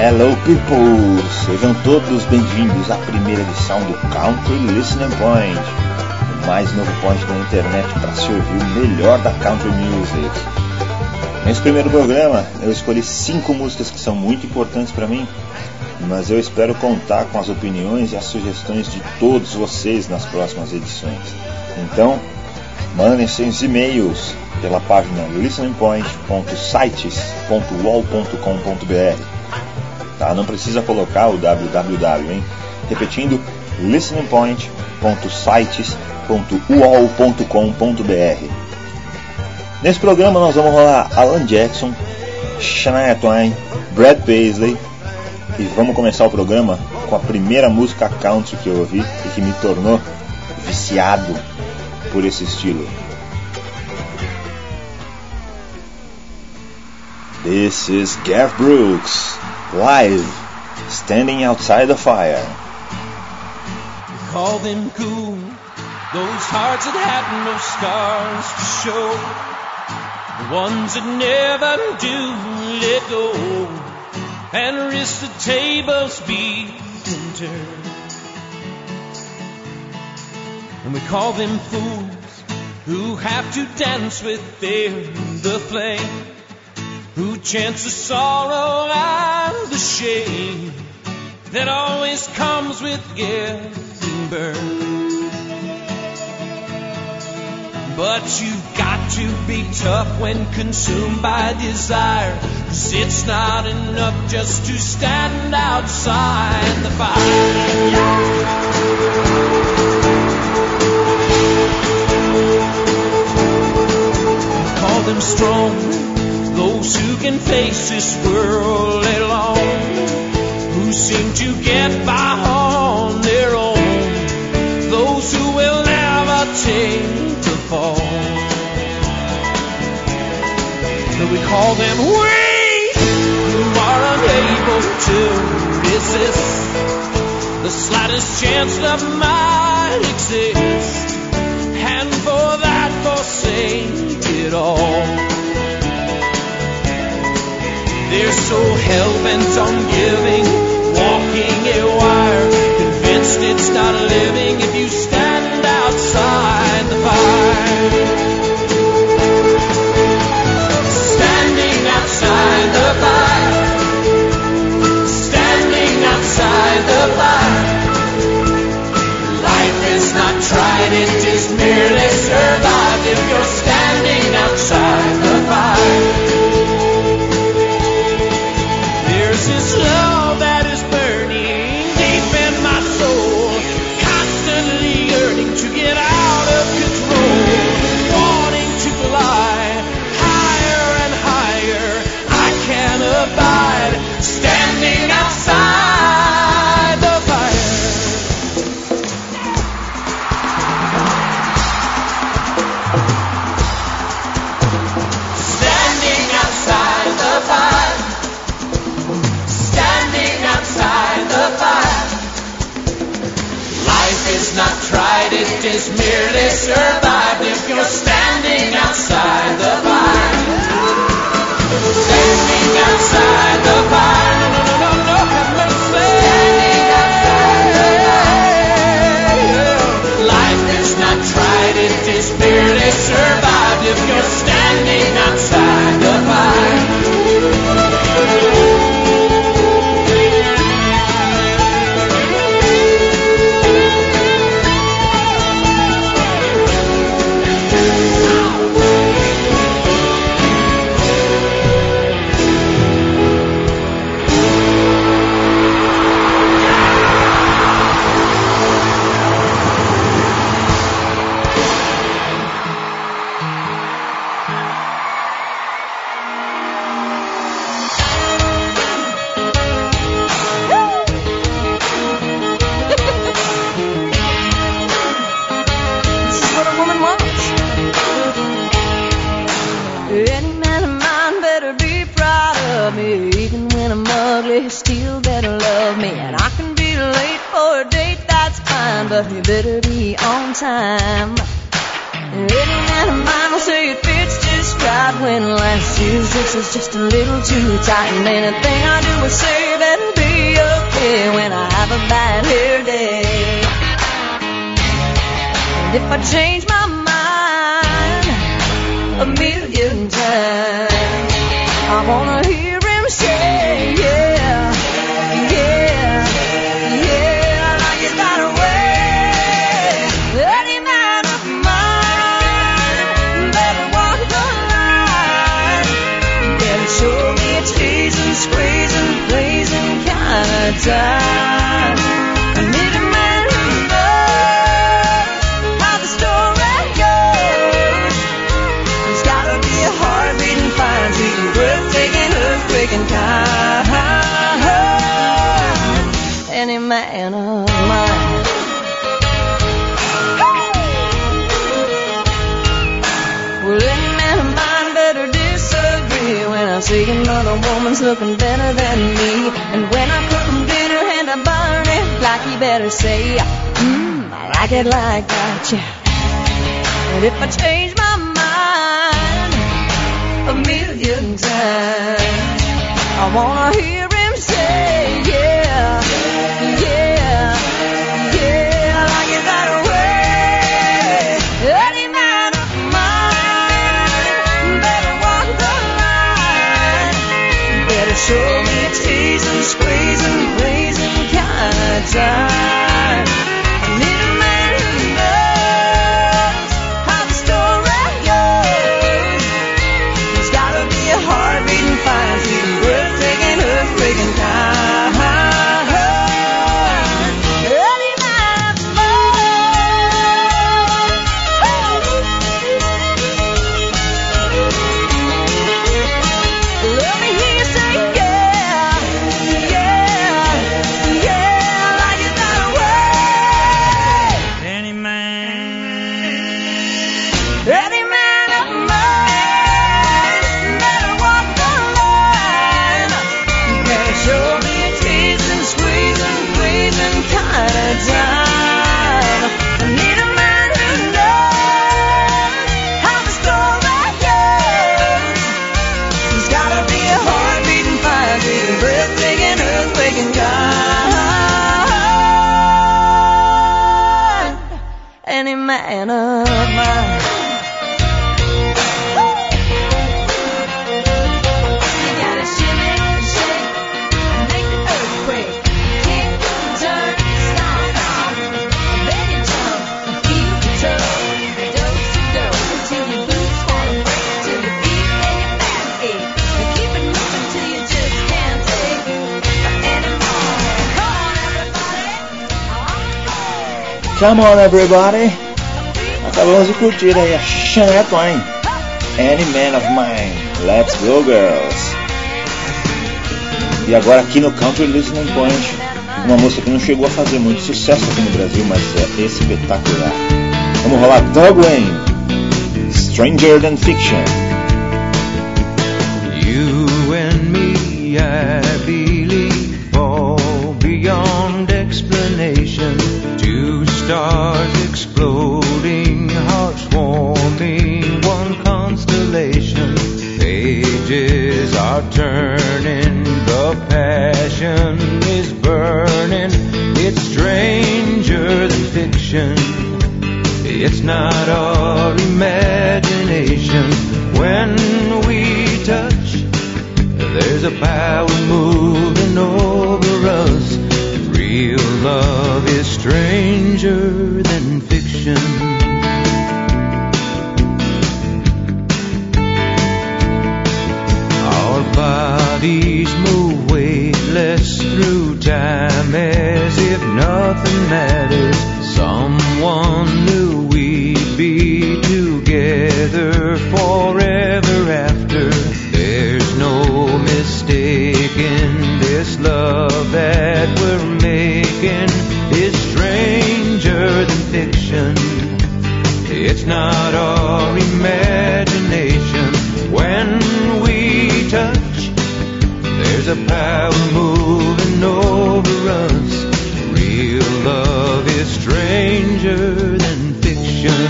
Hello people! Sejam todos bem-vindos à primeira edição do Country Listening Point, o mais novo point da internet para se ouvir o melhor da country music. Nesse primeiro programa eu escolhi 5 músicas que são muito importantes para mim, mas eu espero contar com as opiniões e as sugestões de todos vocês nas próximas edições. Então, mandem seus e-mails pela página listeningpoint.sites.wall.com.br. Tá? Não precisa colocar o www, hein? Repetindo, listeningpoint.sites.wall.com.br. Nesse programa nós vamos rolar Alan Jackson, Shania Twain, Brad Paisley, e vamos começar o programa com a primeira música country que eu ouvi e que me tornou viciado por esse estilo. This is Garth Brooks, live, Standing Outside the Fire. We call them cool, those hearts that have no scars to show, the ones that never do let go, and risk the tables being turned. And we call them fools who have to dance within the flame, who chance the sorrow and the shame that always comes with getting burned. But you've got to be tough when consumed by desire, 'cause it's not enough just to stand outside the fire. Call them strong, those who can face this world alone, who seem to get by on their own, those who will never take to fall. So we call them weak, who are unable to resist the slightest chance that might exist, and for that forsake it all. They're so hell-bent on giving, walking a wire, convinced it's not living if you stand outside the fire. Standing outside the fire, standing outside the fire. Life is not tried, it is merely survived if you're standing outside the fire. This love that is burning deep in my soul, constantly yearning to get out of control, wanting to fly higher and higher. I can't abide standing outside the fire. Standing outside the fire. It's not tried, it is merely survived if you're standing outside the fire. Standing outside the fire. No, no, no, no, have mercy. Standing outside the fire. Life is not tried, it is merely survived if you're standing outside the fire. Still better love me, and I can be late for a date, that's fine, but you better be on time. Any man of mine will say it fits just right when last year's dress was just a little too tight, and anything I do will say that me when I have a bad hair day. And if I change my mind a million times, I wanna hear him say, yeah, yeah, yeah, like he's got a way. Any man of mine better walk the line. Better show me a teasing, squeezing, blazing kind of time. I need a man who knows how the story goes. There's gotta be a heart-beating, fine-beating, breathtaking, earthquaking kind. Any man of mine. Well, any man of mine better disagree when I see another woman's looking better than me. And when I cook him dinner and I burn it, like he better say, I like it like that, yeah. And if I change my mind a million times, I wanna hear him say, yeah, yeah, yeah, like he's got a way. Any man of mine better walk the line. Better show me a teasing, squeezing, blazing kind of time. I need a man who knows how the story goes. There's gotta be a heart-beating, fine-beating, breathtaking, earthquaking kind. Any man of mine. Let me hear you say, yeah, yeah, yeah, like you got a way. Any man of mine better walk the line. Better show me a teasing, squeezing, pleasing kind of time. I need a man who knows how the story goes. There's gotta be a heart-beating, fire-beating, breathtaking, earthquaking kind. Any man of mine. You gotta shimmy and shake and make the earthquake. Kick and turn, slide on. Then you jump and feel the toe. Dose to dose till your boots wanna break, till your feet and your back ache. And keep it moving till you just can't take anymore. Come on, everybody. Come on, everybody! Acabamos de curtir aí a Shania Twain, Any Man of Mine. Let's go, girls! E agora aqui no Country Listening Point, uma música que não chegou a fazer muito sucesso aqui no Brasil, mas é espetacular. Vamos rolar Doug Wayne, Stranger Than Fiction. You and me, I believe, fall beyond explanation. Two stars exploding, hearts warming, one constellation. Pages are turning, the passion is burning. It's stranger than fiction. It's not our imagination. When we touch, there's a power moving over us. Real love is stranger than fiction. Our bodies move weightless through time as if nothing matters. Someone knew we'd be together forever after. There's no mistaking this love that we're making is stranger than fiction. It's not our imagination. When we touch, there's a power moving over us. Real love is stranger than fiction.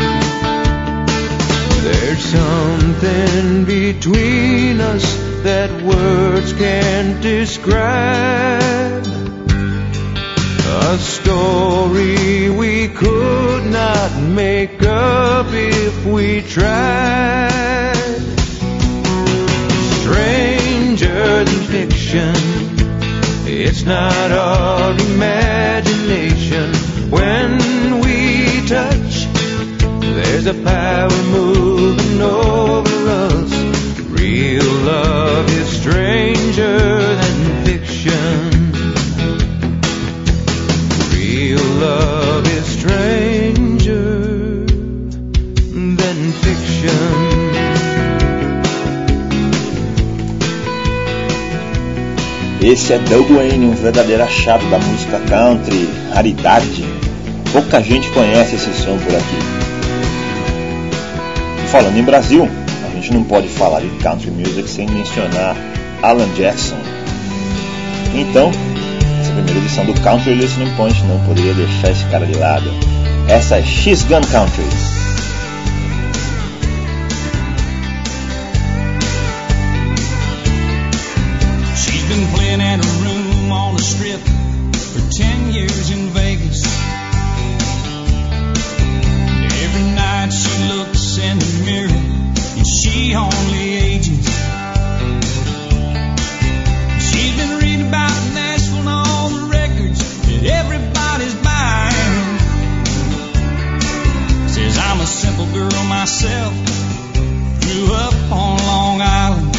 There's something between us that words can't describe. A story we could not make up if we tried. Stranger than fiction, it's not our imagination. When we touch, there's a power moving over us. Real love is stranger than fiction. Real love is stranger than fiction. Esse é Doug Wayne, um verdadeiro achado da música country, raridade. Pouca gente conhece esse som por aqui. Falando em Brasil, a gente não pode falar de country music sem mencionar Alan Jackson. Então, essa primeira edição do Country Listening Point não poderia deixar esse cara de lado. Essa é She's Gone Country. She's been playing at a room on the strip for 10 years in Vegas. Every night she looks in the mirror and she only ages. She's been reading about Nashville and all the records that everybody's buying. Says I'm a simple girl myself, grew up on Long Island.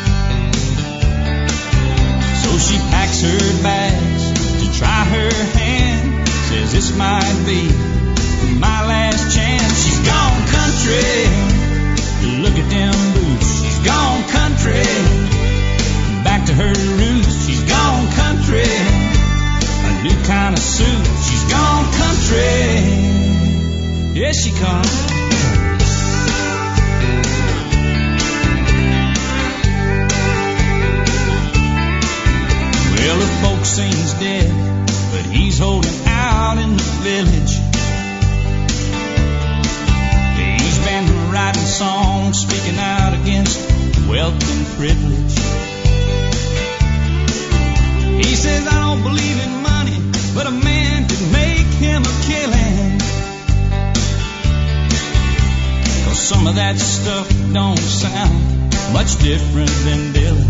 So she packs her bags to try her hand. Says this might be my last chance. She's gone country, look at them boots. She's gone country, back to her roots. She's gone country, a new kind of suit. She's gone country, yes she comes. Well, the folk sings dead, but he's holding out in the village. He's been writing songs, speaking out against wealth and privilege. He says, I don't believe in money, but a man could make him a killing. 'Cause some of that stuff don't sound much different than Dylan.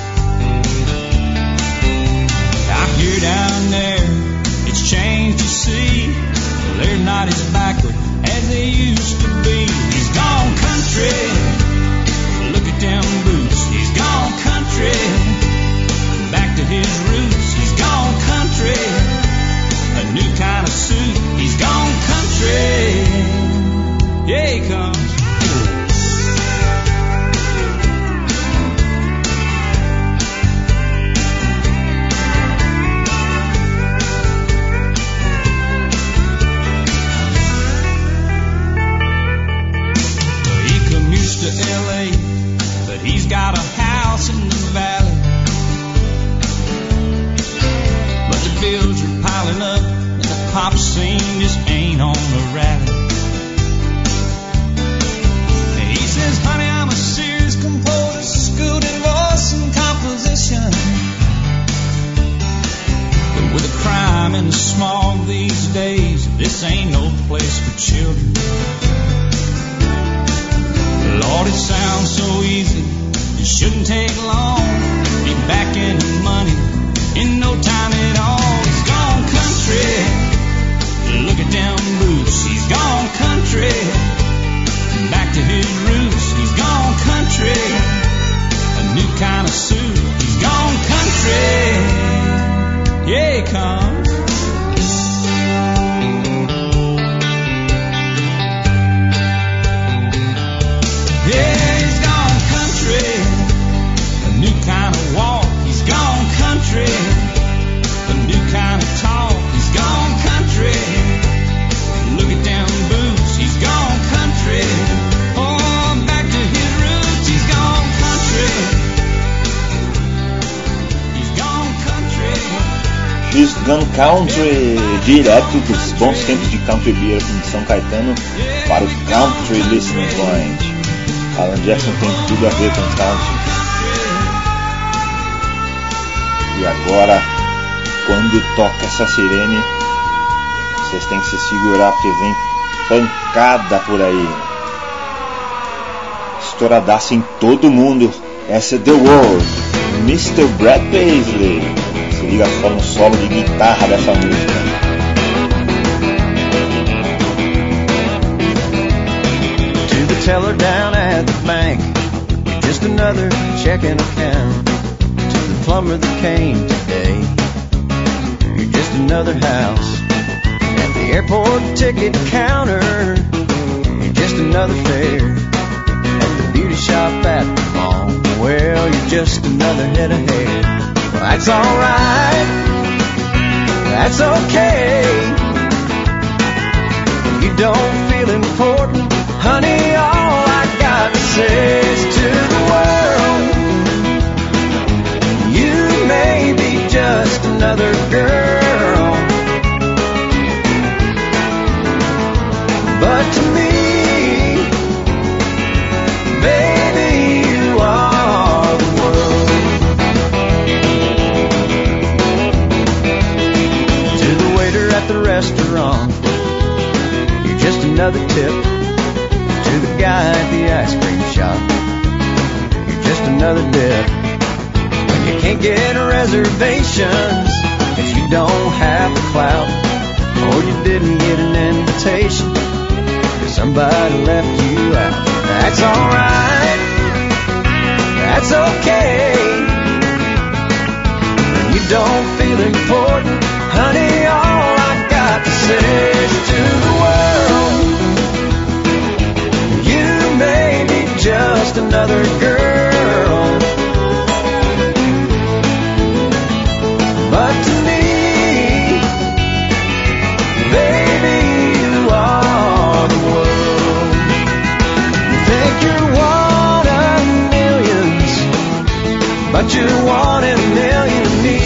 Out here down there, it's changed, you see. They're not as backward as they used to be. He's gone country, look at them boots. He's gone country, back to his roots. He's gone country, a new kind of suit. He's gone country, yeah he comes. LA, but he's got a house in the valley. But the bills are piling up and the pop scene just ain't on the rally. He says, honey, I'm a serious composer, schooled in voice and composition. But with the crime and the smog these days, this ain't no place for children. Lord, it sounds so easy, it shouldn't take long. Be back in the money in no time at all. He's gone country, look at them boots. He's gone country, back to his roots. He's gone country, a new kind of suit. He's gone country, yeah he comes. Yeah, he's gone country, a new kind of walk. He's gone country, a new kind of talk. He's gone country, look at them boots. He's gone country, oh, back to his roots. He's gone country, he's gone country. She's Gone Country, direto dos bons tempos de Country Beer em São Caetano para o Country Listening Point. Alan Jackson tem tudo a ver com country. E agora, quando toca essa sirene, Vocês têm que se segurar porque vem pancada por aí. Estouradaça em todo mundo. Essa é The World, Mr. Brad Paisley. Se liga só no solo de guitarra dessa música. To the teller down at the bank, you're just another checking account. To the plumber that came today, you're just another house. At the airport ticket counter, you're just another fare. At the beauty shop at the mall, well, you're just another head of hair. Well, that's alright, that's okay. You don't feel important, honey, all I got to say is to the world, you may be just another girl, but to me, baby, you are the world. To the waiter at the restaurant, you're just another tip. To the guy at the ice cream shop, you're just another dip. When you can't get reservations, if you don't have the clout, or you didn't get an invitation, somebody left you out. That's alright, that's okay. When you don't feel important, honey, all I got to say is to the world, you may be just another girl, but to me, baby, you are the world. You think you're one of millions, but you're one in a million of me.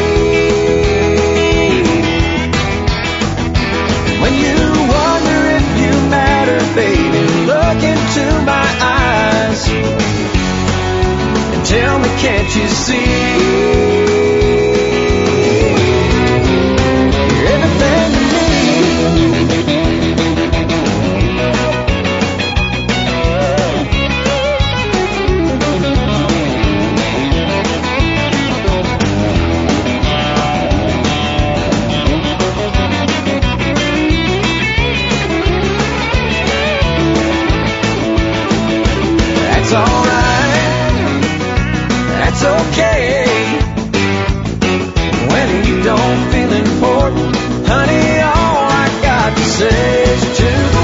When you wonder if you matter, baby, look into my eyes and tell me, can't you see? You're everything to me. That's alright, that's okay. When you don't feel important, honey, all I got to say is to the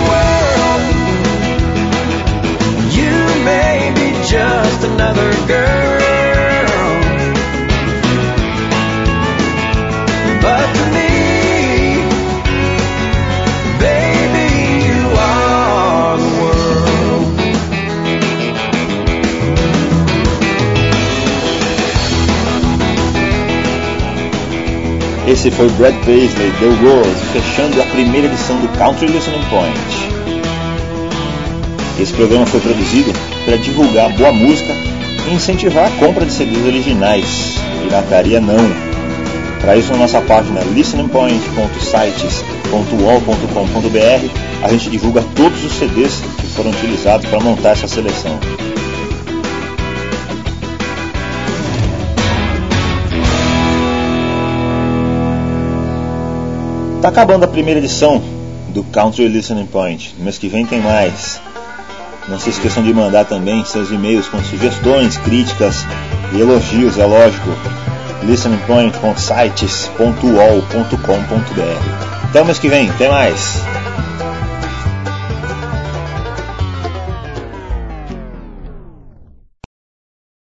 world, you may be just another girl, but to me, baby, you are the world. Esse foi Brad Paisley, The World, fechando a primeira edição do Country Listening Point. Esse programa foi produzido para divulgar boa música e incentivar a compra de CDs originais. Pirataria não. Para isso, na nossa página listeningpoint.sites.uol.com.br, a gente divulga todos os CDs que foram utilizados para montar essa seleção. Tá acabando a primeira edição do Country Listening Point. No mês que vem tem mais. Não se esqueçam de mandar também seus e-mails com sugestões, críticas e elogios, é lógico. listeningpoint.sites.uol.com.br. Até o mês que vem, tem mais.